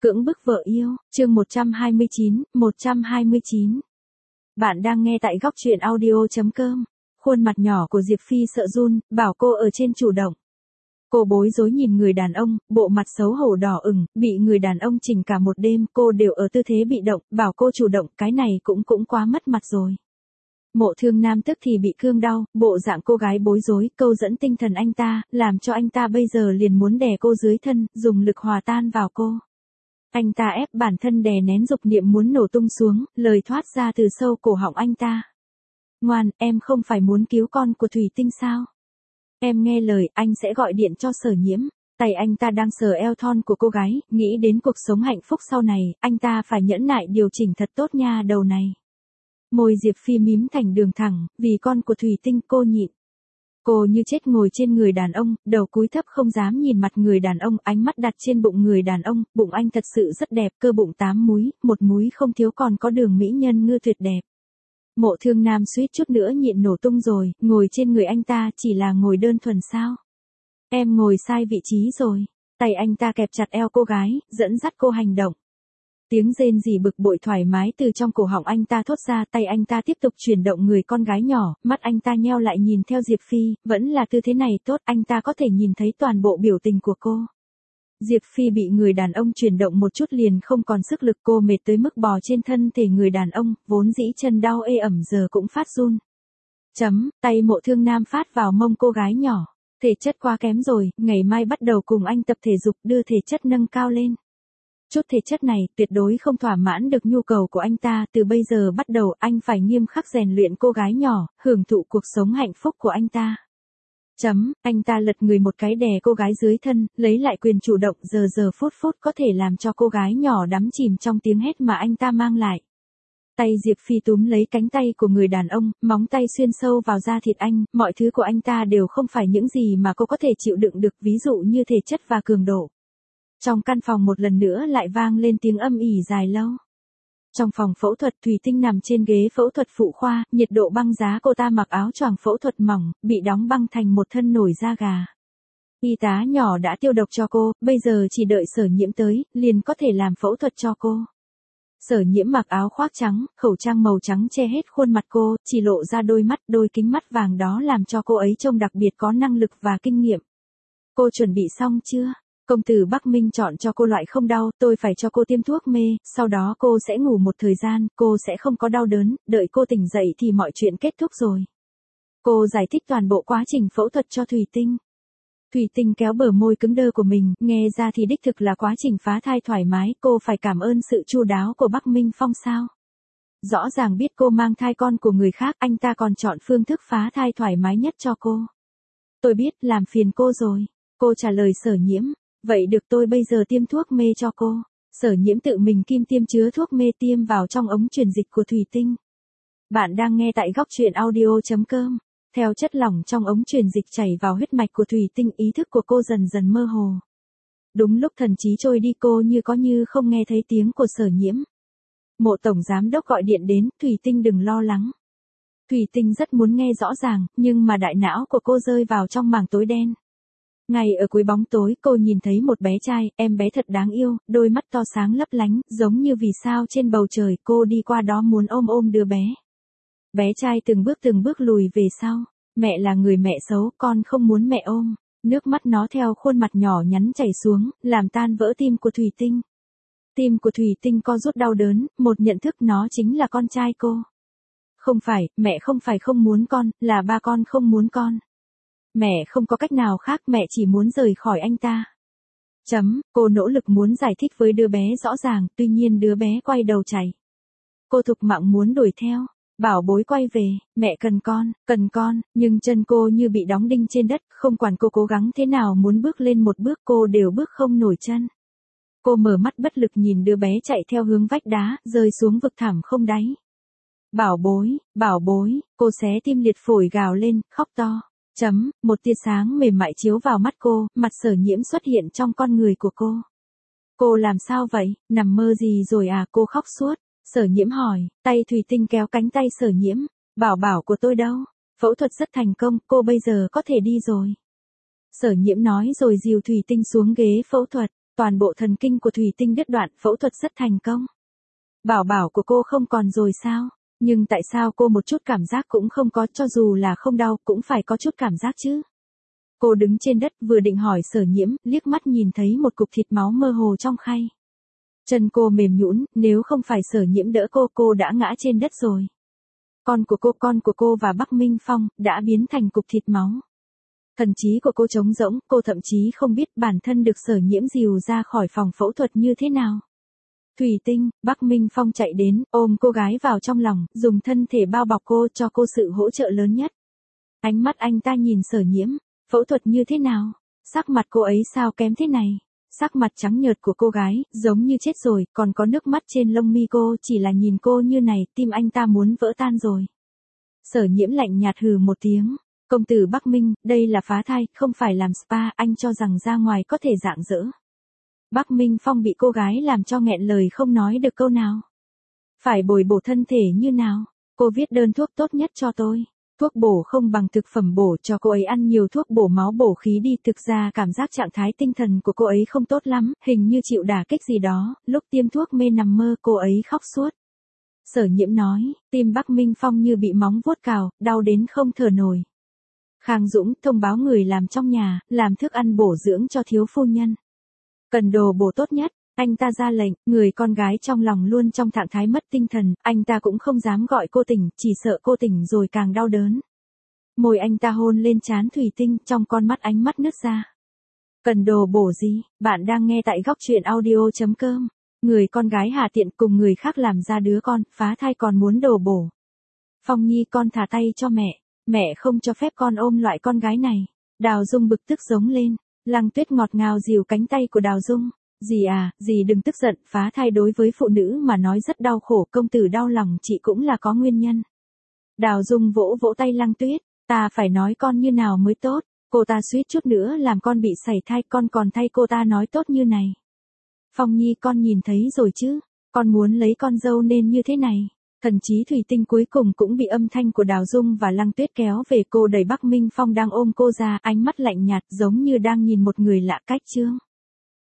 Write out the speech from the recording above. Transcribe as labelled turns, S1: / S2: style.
S1: Cưỡng bức vợ yêu, chương 129. Bạn đang nghe tại góc truyện audio.com. Khuôn mặt nhỏ của Diệp Phi sợ run, bảo cô ở trên chủ động. Cô bối rối nhìn người đàn ông, bộ mặt xấu hổ đỏ ửng, bị người đàn ông chỉnh cả một đêm, cô đều ở tư thế bị động, bảo cô chủ động, cái này cũng quá mất mặt rồi. Mộ Thương Nam tức thì bị cương đau, bộ dạng cô gái bối rối, câu dẫn tinh thần anh ta, làm cho anh ta bây giờ liền muốn đè cô dưới thân, dùng lực hòa tan vào cô. Anh ta ép bản thân đè nén dục niệm muốn nổ tung xuống, lời thoát ra từ sâu cổ họng anh ta. Ngoan, em không phải muốn cứu con của Thủy Tinh sao? Em nghe lời, anh sẽ gọi điện cho Sở Nhiễm. Tay anh ta đang sờ eo thon của cô gái, nghĩ đến cuộc sống hạnh phúc sau này, anh ta phải nhẫn nại điều chỉnh thật tốt nha đầu này. Môi Diệp Phi mím thành đường thẳng, vì con của Thủy Tinh cô nhịn. Cô như chết ngồi trên người đàn ông, đầu cúi thấp không dám nhìn mặt người đàn ông, ánh mắt đặt trên bụng người đàn ông, bụng anh thật sự rất đẹp, cơ bụng 8 múi, một múi không thiếu còn có đường mỹ nhân ngư tuyệt đẹp. Mộ Thương Nam suýt chút nữa nhịn nổ tung rồi, ngồi trên người anh ta chỉ là ngồi đơn thuần sao? Em ngồi sai vị trí rồi. Tay anh ta kẹp chặt eo cô gái, dẫn dắt cô hành động. Tiếng rên rỉ bực bội thoải mái từ trong cổ họng anh ta thốt ra, tay anh ta tiếp tục chuyển động người con gái nhỏ, mắt anh ta nheo lại nhìn theo Diệp Phi, vẫn là tư thế này tốt, anh ta có thể nhìn thấy toàn bộ biểu tình của cô. Diệp Phi bị người đàn ông chuyển động một chút liền không còn sức lực, cô mệt tới mức bò trên thân thể người đàn ông, vốn dĩ chân đau ê ẩm giờ cũng phát run. Tay Mộ Thương Nam phát vào mông cô gái nhỏ, thể chất quá kém rồi, ngày mai bắt đầu cùng anh tập thể dục đưa thể chất nâng cao lên. Chút thể chất này tuyệt đối không thỏa mãn được nhu cầu của anh ta, từ bây giờ bắt đầu anh phải nghiêm khắc rèn luyện cô gái nhỏ, hưởng thụ cuộc sống hạnh phúc của anh ta. Anh ta lật người một cái đè cô gái dưới thân, lấy lại quyền chủ động, giờ phút có thể làm cho cô gái nhỏ đắm chìm trong tiếng hét mà anh ta mang lại. Tay Diệp Phi túm lấy cánh tay của người đàn ông, móng tay xuyên sâu vào da thịt anh, mọi thứ của anh ta đều không phải những gì mà cô có thể chịu đựng được, ví dụ như thể chất và cường độ. Trong căn phòng một lần nữa lại vang lên tiếng âm ỉ dài lâu. Trong phòng phẫu thuật, Thủy Tinh nằm trên ghế phẫu thuật phụ khoa, nhiệt độ băng giá, cô ta mặc áo choàng phẫu thuật mỏng, bị đóng băng thành một thân nổi da gà. Y tá nhỏ đã tiêu độc cho cô, bây giờ chỉ đợi Sở Nhiễm tới, liền có thể làm phẫu thuật cho cô. Sở Nhiễm mặc áo khoác trắng, khẩu trang màu trắng che hết khuôn mặt cô, chỉ lộ ra đôi mắt, đôi kính mắt vàng đó làm cho cô ấy trông đặc biệt có năng lực và kinh nghiệm. Cô chuẩn bị xong chưa? Công tử Bắc Minh chọn cho cô loại không đau, tôi phải cho cô tiêm thuốc mê, sau đó cô sẽ ngủ một thời gian, cô sẽ không có đau đớn, đợi cô tỉnh dậy thì mọi chuyện kết thúc rồi. Cô giải thích toàn bộ quá trình phẫu thuật cho Thủy Tinh. Thủy Tinh kéo bờ môi cứng đơ của mình, nghe ra thì đích thực là quá trình phá thai thoải mái, cô phải cảm ơn sự chu đáo của Bắc Minh Phong sao. Rõ ràng biết cô mang thai con của người khác, anh ta còn chọn phương thức phá thai thoải mái nhất cho cô. Tôi biết, làm phiền cô rồi. Cô trả lời Sở Nhiễm. Vậy được, tôi bây giờ tiêm thuốc mê cho cô. Sở Nhiễm tự mình kim tiêm chứa thuốc mê tiêm vào trong ống truyền dịch của Thủy Tinh. Bạn đang nghe tại góc truyện audio.com. Theo chất lỏng trong ống truyền dịch chảy vào huyết mạch của Thủy Tinh, ý thức của cô dần dần mơ hồ. Đúng lúc thần trí trôi đi, cô như có như không nghe thấy tiếng của Sở Nhiễm. Mộ tổng giám đốc gọi điện đến, Thủy Tinh đừng lo lắng. Thủy Tinh rất muốn nghe rõ ràng, nhưng mà đại não của cô rơi vào trong màng tối đen. Ngay ở cuối bóng tối, cô nhìn thấy một bé trai, em bé thật đáng yêu, đôi mắt to sáng lấp lánh, giống như vì sao trên bầu trời, cô đi qua đó muốn ôm đứa bé. Bé trai từng bước lùi về sau, mẹ là người mẹ xấu, con không muốn mẹ ôm. Nước mắt nó theo khuôn mặt nhỏ nhắn chảy xuống, làm tan vỡ tim của Thủy Tinh. Tim của Thủy Tinh co rút đau đớn, một nhận thức nó chính là con trai cô. Không phải, mẹ không phải không muốn con, là ba con không muốn con. Mẹ không có cách nào khác, mẹ chỉ muốn rời khỏi anh ta. Cô nỗ lực muốn giải thích với đứa bé rõ ràng, tuy nhiên đứa bé quay đầu chạy. Cô thục mạng muốn đuổi theo, bảo bối quay về, mẹ cần con, nhưng chân cô như bị đóng đinh trên đất, không quản cô cố gắng thế nào muốn bước lên một bước cô đều bước không nổi chân. Cô mở mắt bất lực nhìn đứa bé chạy theo hướng vách đá, rơi xuống vực thẳm không đáy. Bảo bối, cô xé tim liệt phổi gào lên, khóc to. Một tia sáng mềm mại chiếu vào mắt cô, mặt Sở Nhiễm xuất hiện trong con người của cô. Cô làm sao vậy, nằm mơ gì rồi à, cô khóc suốt. Sở Nhiễm hỏi, tay Thủy Tinh kéo cánh tay Sở Nhiễm, bảo của tôi đâu, phẫu thuật rất thành công, cô bây giờ có thể đi rồi. Sở Nhiễm nói rồi dìu Thủy Tinh xuống ghế phẫu thuật. Toàn bộ thần kinh của Thủy Tinh đứt đoạn, phẫu thuật rất thành công. Bảo bảo của cô không còn rồi sao? Nhưng tại sao cô một chút cảm giác cũng không có, cho dù là không đau cũng phải có chút cảm giác chứ? Cô đứng trên đất vừa định hỏi Sở Nhiễm, liếc mắt nhìn thấy một cục thịt máu mơ hồ trong khay. Chân cô mềm nhũn, nếu không phải Sở Nhiễm đỡ cô đã ngã trên đất rồi. Con của cô và Bắc Minh Phong đã biến thành cục thịt máu. Thần trí của cô trống rỗng, cô thậm chí không biết bản thân được Sở Nhiễm dìu ra khỏi phòng phẫu thuật như thế nào. Thủy Tinh, Bắc Minh Phong chạy đến, ôm cô gái vào trong lòng, dùng thân thể bao bọc cô, cho cô sự hỗ trợ lớn nhất. Ánh mắt anh ta nhìn Sở Nhiễm, phẫu thuật như thế nào? Sắc mặt cô ấy sao kém thế này? Sắc mặt trắng nhợt của cô gái, giống như chết rồi, còn có nước mắt trên lông mi cô, chỉ là nhìn cô như này, tim anh ta muốn vỡ tan rồi. Sở Nhiễm lạnh nhạt hừ một tiếng. Công tử Bắc Minh, đây là phá thai, không phải làm spa, anh cho rằng ra ngoài có thể rạng rỡ. Bắc Minh Phong bị cô gái làm cho nghẹn lời không nói được câu nào. Phải bồi bổ thân thể như nào? Cô viết đơn thuốc tốt nhất cho tôi. Thuốc bổ không bằng thực phẩm bổ, cho cô ấy ăn nhiều thuốc bổ máu bổ khí đi. Thực ra cảm giác trạng thái tinh thần của cô ấy không tốt lắm, hình như chịu đả kích gì đó, lúc tiêm thuốc mê nằm mơ cô ấy khóc suốt. Sở Nhiễm nói, tim Bắc Minh Phong như bị móng vuốt cào, đau đến không thở nổi. Khang Dũng thông báo người làm trong nhà, làm thức ăn bổ dưỡng cho thiếu phu nhân. Cần đồ bổ tốt nhất, anh ta ra lệnh, người con gái trong lòng luôn trong trạng thái mất tinh thần, anh ta cũng không dám gọi cô tỉnh, chỉ sợ cô tỉnh rồi càng đau đớn. Môi anh ta hôn lên trán Thủy Tinh, trong con mắt ánh mắt nứt ra. Cần đồ bổ gì? Bạn đang nghe tại góc truyện audio.com. Người con gái hà tiện cùng người khác làm ra đứa con, phá thai còn muốn đồ bổ. Phong Nhi con thả tay cho mẹ. Mẹ không cho phép con ôm loại con gái này. Đào Dung bực tức giống lên. Lăng Tuyết ngọt ngào dìu cánh tay của Đào Dung. Dì à, dì đừng tức giận, phá thai đối với phụ nữ mà nói rất đau khổ, công tử đau lòng chị cũng là có nguyên nhân. Đào Dung vỗ vỗ tay Lăng Tuyết, ta phải nói con như nào mới tốt, cô ta suýt chút nữa làm con bị sảy thai, con còn thay cô ta nói tốt như này. Phong Nhi con nhìn thấy rồi chứ, con muốn lấy con dâu nên như thế này. Thần trí Thủy Tinh cuối cùng cũng bị âm thanh của Đào Dung và Lăng Tuyết kéo về, cô đẩy Bắc Minh Phong đang ôm cô ra, ánh mắt lạnh nhạt giống như đang nhìn một người lạ cách chương.